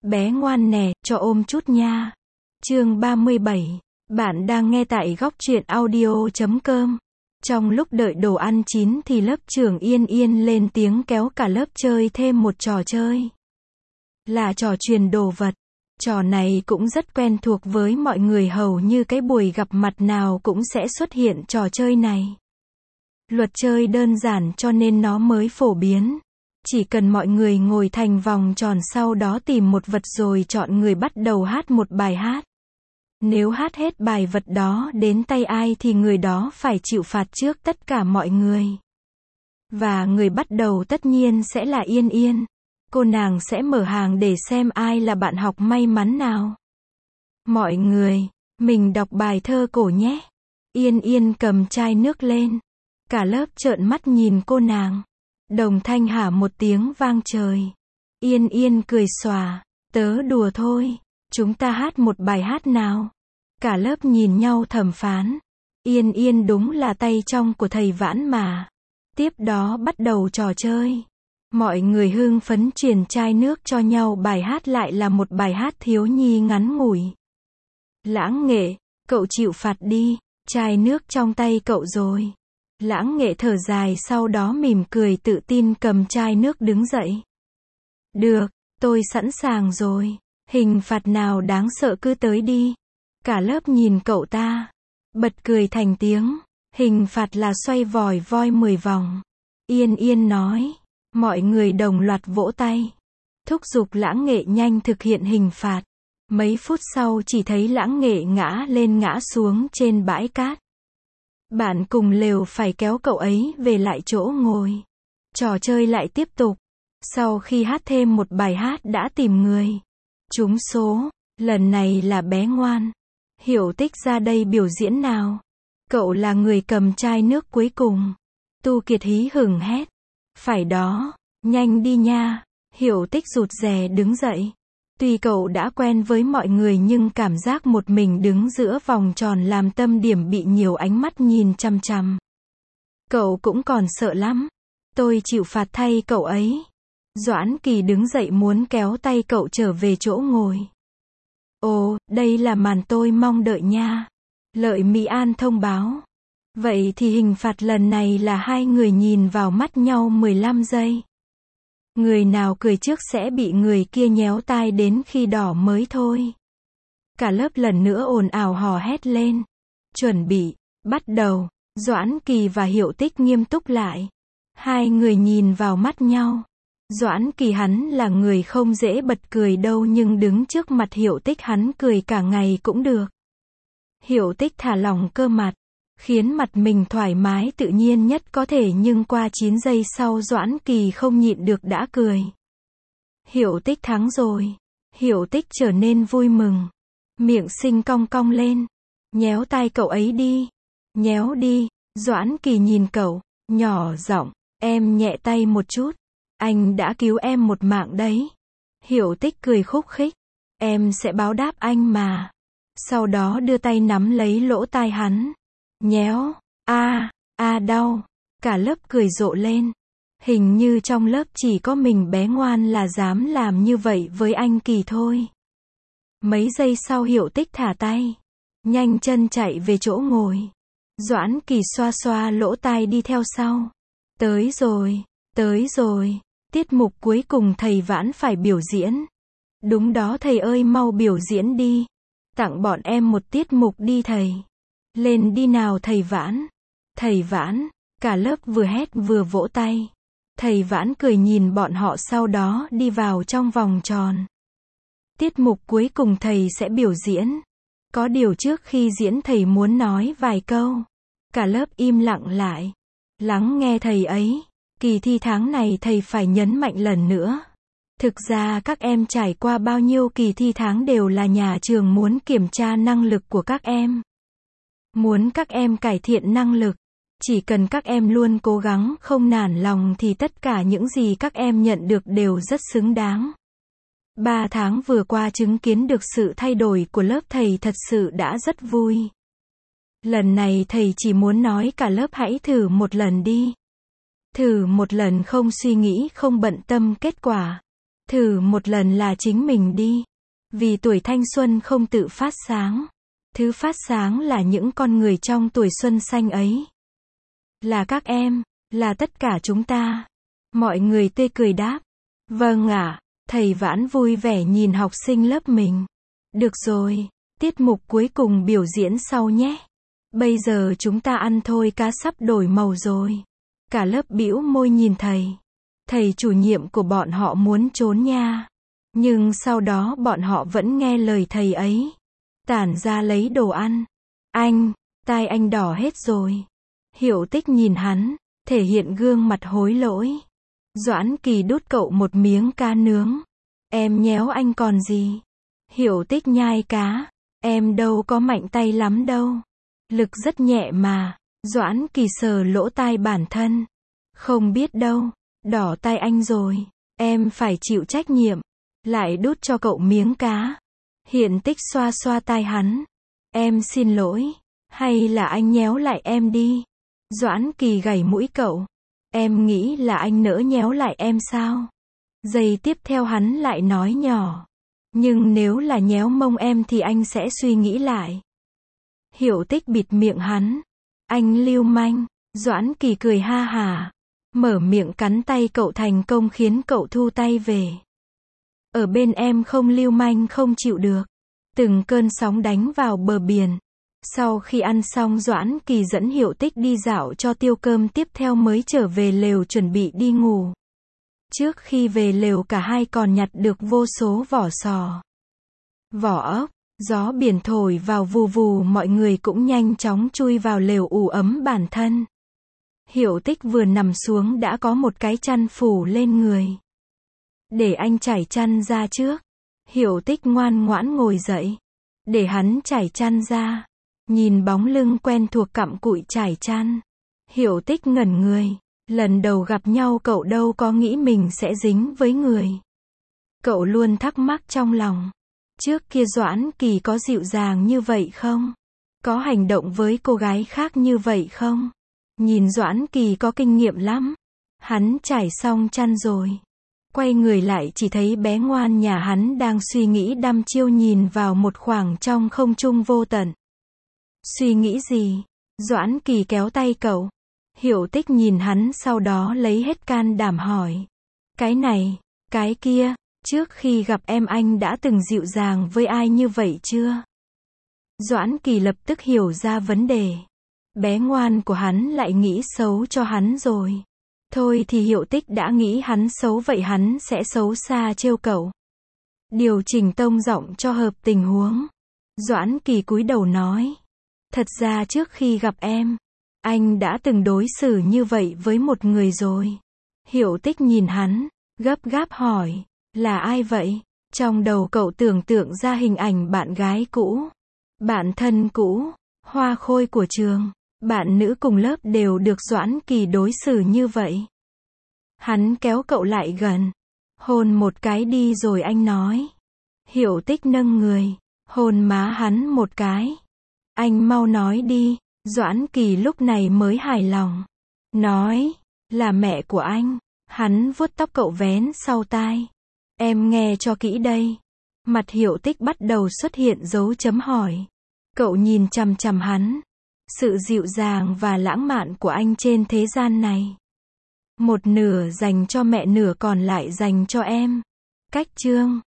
Bé ngoan nè, cho ôm chút nha. Chương 37. Bạn đang nghe tại góc truyện audio.com. Trong lúc đợi đồ ăn chín thì lớp trưởng Yên Yên lên tiếng kéo cả lớp chơi thêm một trò chơi. Là trò truyền đồ vật. Trò này cũng rất quen thuộc với mọi người, hầu như cái buổi gặp mặt nào cũng sẽ xuất hiện trò chơi này. Luật chơi đơn giản cho nên nó mới phổ biến. Chỉ cần mọi người ngồi thành vòng tròn, sau đó tìm một vật rồi chọn người bắt đầu hát một bài hát. Nếu hát hết bài vật đó đến tay ai thì người đó phải chịu phạt trước tất cả mọi người. Và người bắt đầu tất nhiên sẽ là Yên Yên. Cô nàng sẽ mở hàng để xem ai là bạn học may mắn nào. Mọi người, mình đọc bài thơ cổ nhé. Yên Yên cầm chai nước lên. Cả lớp trợn mắt nhìn cô nàng. Đồng thanh hả một tiếng vang trời. Yên Yên cười xòa. Tớ đùa thôi. Chúng ta hát một bài hát nào. Cả lớp nhìn nhau thầm phán. Yên Yên đúng là tay trong của thầy Vãn mà. Tiếp đó bắt đầu trò chơi. Mọi người hưng phấn truyền chai nước cho nhau. Bài hát lại là một bài hát thiếu nhi ngắn ngủi. Lãng Nghệ, cậu chịu phạt đi. Chai nước trong tay cậu rồi. Lãng Nghệ thở dài, sau đó mỉm cười tự tin cầm chai nước đứng dậy. Được, tôi sẵn sàng rồi. Hình phạt nào đáng sợ cứ tới đi. Cả lớp nhìn cậu ta. Bật cười thành tiếng. Hình phạt là xoay vòi voi 10 vòng. Yên Yên nói. Mọi người đồng loạt vỗ tay. Thúc giục Lãng Nghệ nhanh thực hiện hình phạt. Mấy phút sau chỉ thấy Lãng Nghệ ngã lên ngã xuống trên bãi cát. Bạn cùng lều phải kéo cậu ấy về lại chỗ ngồi. Trò chơi lại tiếp tục. Sau khi hát thêm một bài hát đã tìm người. Trúng số. Lần này là bé ngoan. Hiểu Tích ra đây biểu diễn nào. Cậu là người cầm chai nước cuối cùng. Tu Kiệt hí hửng hét. Phải đó, nhanh đi nha. Hiểu Tích rụt rè đứng dậy. Tuy cậu đã quen với mọi người nhưng cảm giác một mình đứng giữa vòng tròn làm tâm điểm bị nhiều ánh mắt nhìn chằm chằm. Cậu cũng còn sợ lắm. Tôi chịu phạt thay cậu ấy. Doãn Kỳ đứng dậy muốn kéo tay cậu trở về chỗ ngồi. Ồ, đây là màn tôi mong đợi nha. Lợi Mỹ An thông báo. Vậy thì hình phạt lần này là hai người nhìn vào mắt nhau 15 giây. Người nào cười trước sẽ bị người kia nhéo tai đến khi đỏ mới thôi. Cả lớp lần nữa ồn ào hò hét lên. Chuẩn bị, bắt đầu. Doãn Kỳ và Hiểu Tích nghiêm túc lại. Hai người nhìn vào mắt nhau. Doãn Kỳ hắn là người không dễ bật cười đâu, nhưng đứng trước mặt Hiểu Tích hắn cười cả ngày cũng được. Hiểu Tích thả lỏng cơ mặt, khiến mặt mình thoải mái tự nhiên nhất có thể, nhưng qua 9 giây sau Doãn Kỳ không nhịn được đã cười. Hiểu Tích thắng rồi. Hiểu Tích trở nên vui mừng. Miệng xinh cong cong lên. Nhéo tai cậu ấy đi. Nhéo đi. Doãn Kỳ nhìn cậu, nhỏ giọng, em nhẹ tay một chút. Anh đã cứu em một mạng đấy. Hiểu Tích cười khúc khích. Em sẽ báo đáp anh mà. Sau đó đưa tay nắm lấy lỗ tai hắn. Nhéo. Đau. Cả lớp cười rộ lên. Hình như trong lớp chỉ có mình bé ngoan là dám làm như vậy với anh Kỳ thôi. Mấy giây sau Hiểu Tích thả tay. Nhanh chân chạy về chỗ ngồi. Doãn Kỳ xoa xoa lỗ tai đi theo sau. Tới rồi. Tới rồi. Tiết mục cuối cùng thầy Vãn phải biểu diễn. Đúng đó thầy ơi, mau biểu diễn đi. Tặng bọn em một tiết mục đi thầy. Lên đi nào thầy Vãn. Thầy Vãn. Cả lớp vừa hét vừa vỗ tay. Thầy Vãn cười nhìn bọn họ, sau đó đi vào trong vòng tròn. Tiết mục cuối cùng thầy sẽ biểu diễn. Có điều trước khi diễn thầy muốn nói vài câu. Cả lớp im lặng lại. Lắng nghe thầy ấy. Kỳ thi tháng này thầy phải nhấn mạnh lần nữa. Thực ra các em trải qua bao nhiêu kỳ thi tháng đều là nhà trường muốn kiểm tra năng lực của các em. Muốn các em cải thiện năng lực. Chỉ cần các em luôn cố gắng không nản lòng thì tất cả những gì các em nhận được đều rất xứng đáng. 3 tháng vừa qua chứng kiến được sự thay đổi của lớp thầy thật sự đã rất vui. Lần này thầy chỉ muốn nói cả lớp hãy thử một lần đi. Thử một lần, không suy nghĩ, không bận tâm kết quả. Thử một lần là chính mình đi. Vì tuổi thanh xuân không tự phát sáng. Thứ phát sáng là những con người trong tuổi xuân xanh ấy. Là các em, là tất cả chúng ta. Mọi người tươi cười đáp. Vâng ạ, thầy Vãn vui vẻ nhìn học sinh lớp mình. Được rồi, tiết mục cuối cùng biểu diễn sau nhé. Bây giờ chúng ta ăn thôi, cá sắp đổi màu rồi. Cả lớp bĩu môi nhìn thầy. Thầy chủ nhiệm của bọn họ muốn trốn nha. Nhưng sau đó bọn họ vẫn nghe lời thầy ấy. Tản ra lấy đồ ăn. Anh, tai anh đỏ hết rồi. Hiểu Tích nhìn hắn, thể hiện gương mặt hối lỗi. Doãn Kỳ đút cậu một miếng cá nướng. Em nhéo anh còn gì? Hiểu Tích nhai cá. Em đâu có mạnh tay lắm đâu. Lực rất nhẹ mà. Doãn Kỳ sờ lỗ tai bản thân. Không biết đâu, đỏ tai anh rồi. Em phải chịu trách nhiệm. Lại đút cho cậu miếng cá. Hiện Tích xoa xoa tai hắn. Em xin lỗi. Hay là anh nhéo lại em đi. Doãn Kỳ gảy mũi cậu. Em nghĩ là anh nỡ nhéo lại em sao? Giây tiếp theo hắn lại nói nhỏ. Nhưng nếu là nhéo mông em thì anh sẽ suy nghĩ lại. Hiểu Tích bịt miệng hắn. Anh lưu manh. Doãn Kỳ cười ha hả. Mở miệng cắn tay cậu thành công khiến cậu thu tay về. Ở bên em không lưu manh không chịu được. Từng cơn sóng đánh vào bờ biển. Sau khi ăn xong Doãn Kỳ dẫn Hiểu Tích đi dạo cho tiêu cơm, tiếp theo mới trở về lều chuẩn bị đi ngủ. Trước khi về lều cả hai còn nhặt được vô số vỏ sò, vỏ ốc. Gió biển thổi vào vù vù, mọi người cũng nhanh chóng chui vào lều ủ ấm bản thân. Hiểu Tích vừa nằm xuống đã có một cái chăn phủ lên người. Để anh trải chăn ra trước. Hiểu Tích ngoan ngoãn ngồi dậy. Để hắn trải chăn ra. Nhìn bóng lưng quen thuộc cặm cụi trải chăn. Hiểu Tích ngẩn người. Lần đầu gặp nhau cậu đâu có nghĩ mình sẽ dính với người. Cậu luôn thắc mắc trong lòng. Trước kia Doãn Kỳ có dịu dàng như vậy không? Có hành động với cô gái khác như vậy không? Nhìn Doãn Kỳ có kinh nghiệm lắm. Hắn trải xong chăn rồi. Quay người lại chỉ thấy bé ngoan nhà hắn đang suy nghĩ đăm chiêu nhìn vào một khoảng trong không trung vô tận. Suy nghĩ gì? Doãn Kỳ kéo tay cậu. Hiểu Tích nhìn hắn sau đó lấy hết can đảm hỏi. Cái này, cái kia, trước khi gặp em anh đã từng dịu dàng với ai như vậy chưa? Doãn Kỳ lập tức hiểu ra vấn đề. Bé ngoan của hắn lại nghĩ xấu cho hắn rồi. Thôi thì Hiểu Tích đã nghĩ hắn xấu vậy hắn sẽ xấu xa trêu cậu. Điều chỉnh tông giọng cho hợp tình huống. Doãn Kỳ cúi đầu nói. Thật ra trước khi gặp em, anh đã từng đối xử như vậy với một người rồi. Hiểu Tích nhìn hắn, gấp gáp hỏi. Là ai vậy? Trong đầu cậu tưởng tượng ra hình ảnh bạn gái cũ, bạn thân cũ, hoa khôi của trường, bạn nữ cùng lớp đều được Doãn Kỳ đối xử như vậy. Hắn kéo cậu lại gần. Hôn một cái đi rồi anh nói. Hiểu Tích nâng người, hôn má hắn một cái. Anh mau nói đi. Doãn Kỳ lúc này mới hài lòng. Nói, là mẹ của anh. Hắn vuốt tóc cậu vén sau tai. Em nghe cho kỹ đây. Mặt Hiểu Tích bắt đầu xuất hiện dấu chấm hỏi. Cậu nhìn chằm chằm hắn. Sự dịu dàng và lãng mạn của anh trên thế gian này. Một nửa dành cho mẹ, nửa còn lại dành cho em. Cách chương